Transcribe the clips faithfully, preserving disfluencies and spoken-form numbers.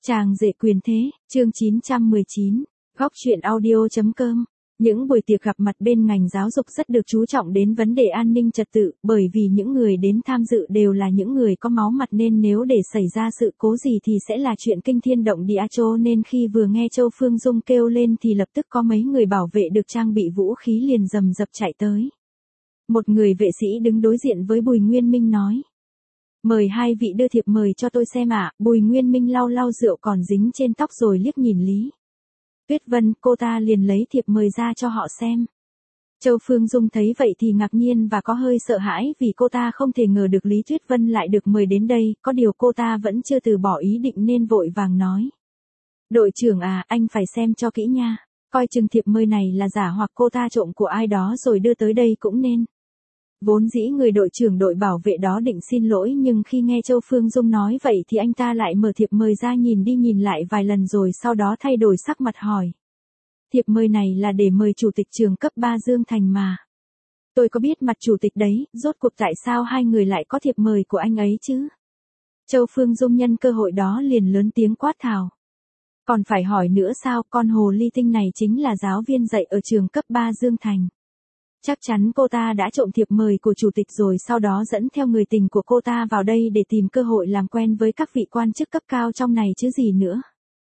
Chàng rể quyền thế, chương chín trăm mười chín, góc truyện audio.com. Những buổi tiệc gặp mặt bên ngành giáo dục rất được chú trọng đến vấn đề an ninh trật tự, bởi vì những người đến tham dự đều là những người có máu mặt nên nếu để xảy ra sự cố gì thì sẽ là chuyện kinh thiên động địa, cho nên khi vừa nghe Châu Phương Dung kêu lên thì lập tức có mấy người bảo vệ được trang bị vũ khí liền rầm rập chạy tới. Một người vệ sĩ đứng đối diện với Bùi Nguyên Minh nói: "Mời hai vị đưa thiệp mời cho tôi xem ạ." Bùi Nguyên Minh lau lau rượu còn dính trên tóc rồi liếc nhìn Lý Tuyết Vân, cô ta liền lấy thiệp mời ra cho họ xem. Châu Phương Dung thấy vậy thì ngạc nhiên và có hơi sợ hãi vì cô ta không thể ngờ được Lý Tuyết Vân lại được mời đến đây, có điều cô ta vẫn chưa từ bỏ ý định nên vội vàng nói: "Đội trưởng à, anh phải xem cho kỹ nha, coi chừng thiệp mời này là giả hoặc cô ta trộm của ai đó rồi đưa tới đây cũng nên." Vốn dĩ người đội trưởng đội bảo vệ đó định xin lỗi nhưng khi nghe Châu Phương Dung nói vậy thì anh ta lại mở thiệp mời ra nhìn đi nhìn lại vài lần rồi sau đó thay đổi sắc mặt hỏi: "Thiệp mời này là để mời chủ tịch trường cấp ba Dương Thành mà." "Tôi có biết mặt chủ tịch đấy, rốt cuộc tại sao hai người lại có thiệp mời của anh ấy chứ?" Châu Phương Dung nhân cơ hội đó liền lớn tiếng quát tháo: "Còn phải hỏi nữa sao, con hồ ly tinh này chính là giáo viên dạy ở trường cấp ba Dương Thành. Chắc chắn cô ta đã trộm thiệp mời của chủ tịch rồi sau đó dẫn theo người tình của cô ta vào đây để tìm cơ hội làm quen với các vị quan chức cấp cao trong này chứ gì nữa."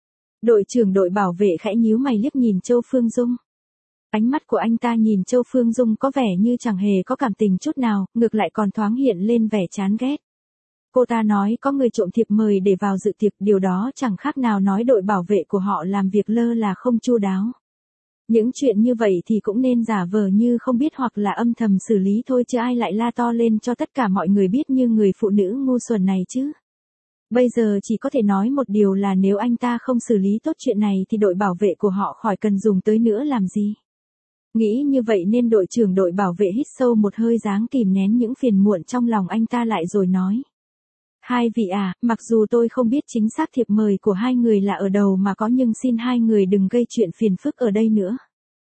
Đội trưởng đội bảo vệ khẽ nhíu mày liếc nhìn Châu Phương Dung. Ánh mắt của anh ta nhìn Châu Phương Dung có vẻ như chẳng hề có cảm tình chút nào, ngược lại còn thoáng hiện lên vẻ chán ghét. Cô ta nói có người trộm thiệp mời để vào dự tiệc, điều đó chẳng khác nào nói đội bảo vệ của họ làm việc lơ là không chu đáo. Những chuyện như vậy thì cũng nên giả vờ như không biết hoặc là âm thầm xử lý thôi chứ ai lại la to lên cho tất cả mọi người biết như người phụ nữ ngu xuẩn này chứ. Bây giờ chỉ có thể nói một điều là nếu anh ta không xử lý tốt chuyện này thì đội bảo vệ của họ khỏi cần dùng tới nữa làm gì. Nghĩ như vậy nên đội trưởng đội bảo vệ hít sâu một hơi dáng kìm nén những phiền muộn trong lòng anh ta lại rồi nói: "Hai vị à, mặc dù tôi không biết chính xác thiệp mời của hai người là ở đâu mà có nhưng xin hai người đừng gây chuyện phiền phức ở đây nữa.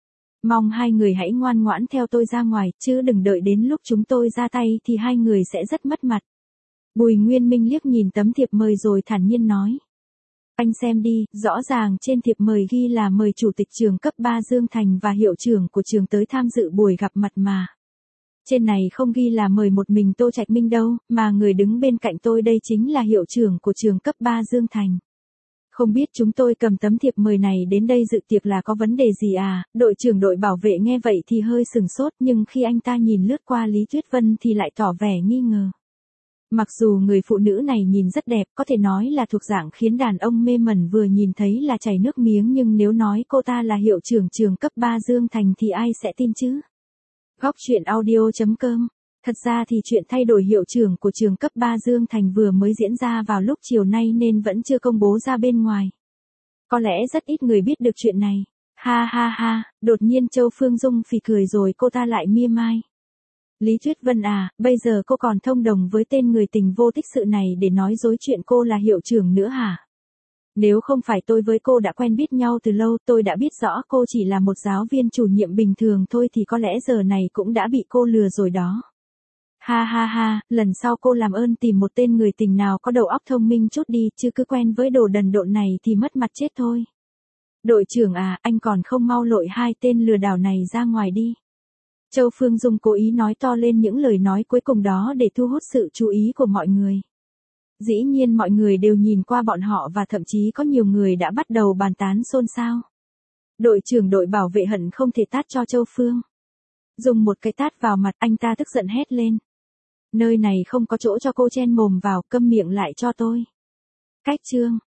Mong hai người hãy ngoan ngoãn theo tôi ra ngoài, chứ đừng đợi đến lúc chúng tôi ra tay thì hai người sẽ rất mất mặt." Bùi Nguyên Minh liếc nhìn tấm thiệp mời rồi thản nhiên nói: "Anh xem đi, rõ ràng trên thiệp mời ghi là mời chủ tịch trường cấp ba Dương Thành và hiệu trưởng của trường tới tham dự buổi gặp mặt mà. Trên này không ghi là mời một mình Tô Trạch Minh đâu, mà người đứng bên cạnh tôi đây chính là hiệu trưởng của trường cấp ba Dương Thành. Không biết chúng tôi cầm tấm thiệp mời này đến đây dự tiệc là có vấn đề gì à?" Đội trưởng đội bảo vệ nghe vậy thì hơi sừng sốt nhưng khi anh ta nhìn lướt qua Lý Tuyết Vân thì lại tỏ vẻ nghi ngờ. Mặc dù người phụ nữ này nhìn rất đẹp, có thể nói là thuộc dạng khiến đàn ông mê mẩn vừa nhìn thấy là chảy nước miếng, nhưng nếu nói cô ta là hiệu trưởng trường cấp ba Dương Thành thì ai sẽ tin chứ? Góc truyện audio.com. Thật ra thì chuyện thay đổi hiệu trưởng của trường cấp ba Dương Thành vừa mới diễn ra vào lúc chiều nay nên vẫn chưa công bố ra bên ngoài. Có lẽ rất ít người biết được chuyện này. Ha ha ha, đột nhiên Châu Phương Dung phì cười rồi cô ta lại mỉa mai: "Lý Tuyết Vân à, bây giờ cô còn thông đồng với tên người tình vô tích sự này để nói dối chuyện cô là hiệu trưởng nữa hả? Nếu không phải tôi với cô đã quen biết nhau từ lâu, tôi đã biết rõ cô chỉ là một giáo viên chủ nhiệm bình thường thôi thì có lẽ giờ này cũng đã bị cô lừa rồi đó. Ha ha ha, lần sau cô làm ơn tìm một tên người tình nào có đầu óc thông minh chút đi, chứ cứ quen với đồ đần độn này thì mất mặt chết thôi. Đội trưởng à, anh còn không mau lội hai tên lừa đảo này ra ngoài đi." Châu Phương Dung cố ý nói to lên những lời nói cuối cùng đó để thu hút sự chú ý của mọi người. Dĩ nhiên mọi người đều nhìn qua bọn họ và thậm chí có nhiều người đã bắt đầu bàn tán xôn xao. Đội trưởng đội bảo vệ hận không thể tát cho Châu Phương Dung một cái tát vào mặt, anh ta tức giận hét lên: "Nơi này không có chỗ cho cô chen mồm vào, câm miệng lại cho tôi." Cách chương